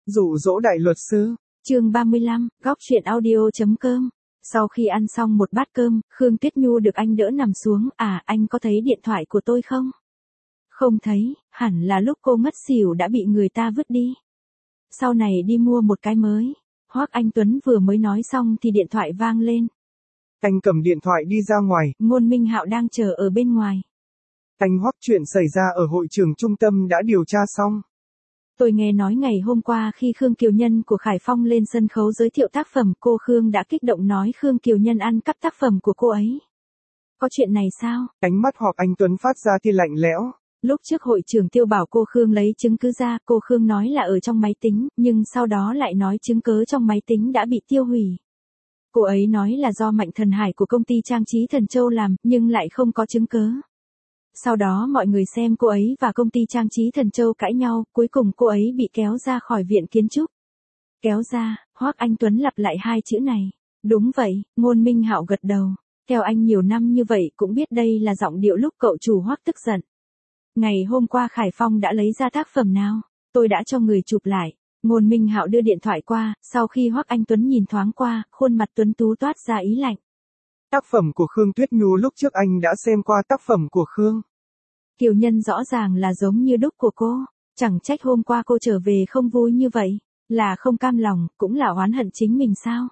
Dụ dỗ đại luật sư. Chương 35, góc chuyện audio.com. Sau khi ăn xong một bát cơm, Khương Tuyết Nhu được anh đỡ nằm xuống. À, anh có thấy điện thoại của tôi không? Không thấy, hẳn là lúc cô ngất xỉu đã bị người ta vứt đi. Sau này đi mua một cái mới. Hoắc Anh Tuấn vừa mới nói xong thì điện thoại vang lên. Anh cầm điện thoại đi ra ngoài. Ngôn Minh Hạo đang chờ ở bên ngoài. Anh Hoắc, chuyện xảy ra ở hội trường trung tâm đã điều tra xong. Tôi nghe nói ngày hôm qua khi Khương Kiều Nhân của Khải Phong lên sân khấu giới thiệu tác phẩm, cô Khương đã kích động nói Khương Kiều Nhân ăn cắp tác phẩm của cô ấy. Có chuyện này sao? Ánh mắt Hoắc Anh Tuấn phát ra tia lạnh lẽo. Lúc trước hội trưởng Tiêu bảo cô Khương lấy chứng cứ ra, cô Khương nói là ở trong máy tính, nhưng sau đó lại nói chứng cứ trong máy tính đã bị tiêu hủy. Cô ấy nói là do Mạnh Thần Hải của công ty trang trí Thần Châu làm, nhưng lại không có chứng cứ. Sau đó mọi người xem cô ấy và công ty trang trí Thần Châu cãi nhau, cuối cùng cô ấy bị kéo ra khỏi viện kiến trúc. Kéo ra, Hoắc Anh Tuấn lặp lại hai chữ này. Đúng vậy, Ngôn Minh Hạo gật đầu. Theo anh nhiều năm như vậy cũng biết đây là giọng điệu lúc cậu chủ Hoắc tức giận. Ngày hôm qua Khải Phong đã lấy ra tác phẩm nào? Tôi đã cho người chụp lại. Ngôn Minh Hạo đưa điện thoại qua, sau khi Hoắc Anh Tuấn nhìn thoáng qua, khuôn mặt tuấn tú toát ra ý lạnh. Tác phẩm của Khương Tuyết Nhu, lúc trước anh đã xem qua tác phẩm của Khương Kiều Nhân rõ ràng là giống như đúc của cô, chẳng trách hôm qua cô trở về không vui như vậy, là không cam lòng, cũng là oán hận chính mình sao?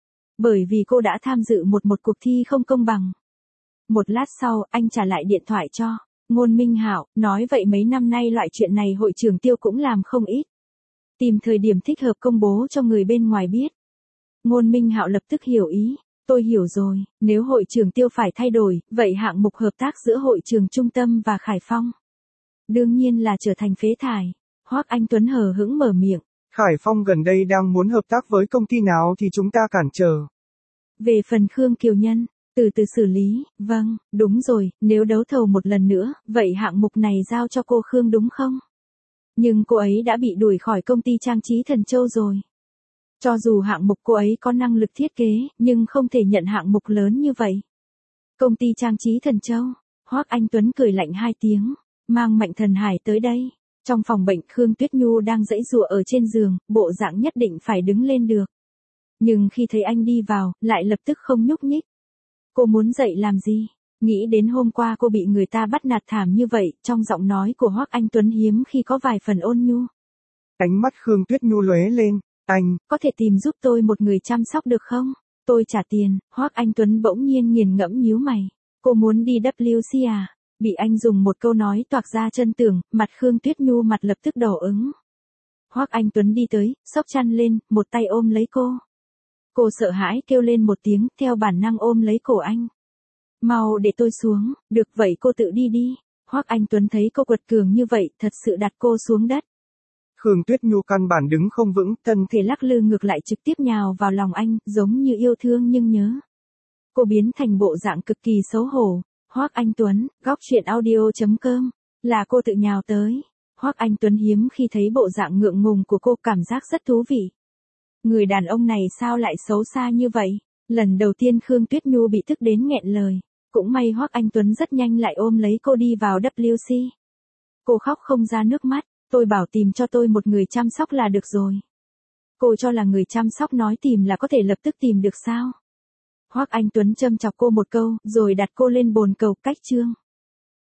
Bởi vì cô đã tham dự một cuộc thi không công bằng. Một lát sau, anh trả lại điện thoại cho Ngôn Minh Hạo, nói vậy mấy năm nay loại chuyện này hội trưởng Tiêu cũng làm không ít. Tìm thời điểm thích hợp công bố cho người bên ngoài biết. Ngôn Minh Hạo lập tức hiểu ý. Tôi hiểu rồi, nếu hội trường Tiêu phải thay đổi, vậy hạng mục hợp tác giữa hội trường Trung tâm và Khải Phong đương nhiên là trở thành phế thải. Hoắc Anh Tuấn hờ hững mở miệng. Khải Phong gần đây đang muốn hợp tác với công ty nào thì chúng ta cản trở. Về phần Khương Kiều Nhân, từ từ xử lý. Vâng, đúng rồi, nếu đấu thầu một lần nữa, vậy hạng mục này giao cho cô Khương đúng không? Nhưng cô ấy đã bị đuổi khỏi công ty trang trí Thần Châu rồi. Cho dù hạng mục cô ấy có năng lực thiết kế, nhưng không thể nhận hạng mục lớn như vậy. Công ty trang trí Thần Châu. Hoắc Anh Tuấn cười lạnh hai tiếng, mang Mạnh Thần Hải tới đây. Trong phòng bệnh, Khương Tuyết Nhu đang giãy giụa ở trên giường, bộ dạng nhất định phải đứng lên được. Nhưng khi thấy anh đi vào, lại lập tức không nhúc nhích. Cô muốn dậy làm gì? Nghĩ đến hôm qua cô bị người ta bắt nạt thảm như vậy, trong giọng nói của Hoắc Anh Tuấn hiếm khi có vài phần ôn nhu. Ánh mắt Khương Tuyết Nhu lóe lên. Anh, có thể tìm giúp tôi một người chăm sóc được không? Tôi trả tiền. Hoắc Anh Tuấn bỗng nhiên nghiền ngẫm nhíu mày. Cô muốn đi WC à? Bị anh dùng một câu nói toạc ra chân tường, mặt Khương Tuyết Nhu mặt lập tức đỏ ửng. Hoắc Anh Tuấn đi tới, xốc chăn lên, một tay ôm lấy cô. Cô sợ hãi kêu lên một tiếng, theo bản năng ôm lấy cổ anh. Mau để tôi xuống, được vậy cô tự đi đi. Hoắc Anh Tuấn thấy cô quật cường như vậy, thật sự đặt cô xuống đất. Khương Tuyết Nhu căn bản đứng không vững, thân thể lắc lư ngược lại trực tiếp nhào vào lòng anh, giống như yêu thương nhưng nhớ. Cô biến thành bộ dạng cực kỳ xấu hổ. Hoắc Anh Tuấn, góc chuyện audio.com, là cô tự nhào tới. Hoắc Anh Tuấn hiếm khi thấy bộ dạng ngượng ngùng của cô, cảm giác rất thú vị. Người đàn ông này sao lại xấu xa như vậy? Lần đầu tiên Khương Tuyết Nhu bị tức đến nghẹn lời. Cũng may Hoắc Anh Tuấn rất nhanh lại ôm lấy cô đi vào WC. Cô khóc không ra nước mắt. Tôi bảo tìm cho tôi một người chăm sóc là được rồi. Cô cho là người chăm sóc nói tìm là có thể lập tức tìm được sao? Hoắc Anh Tuấn châm chọc cô một câu, rồi đặt cô lên bồn cầu cách chương.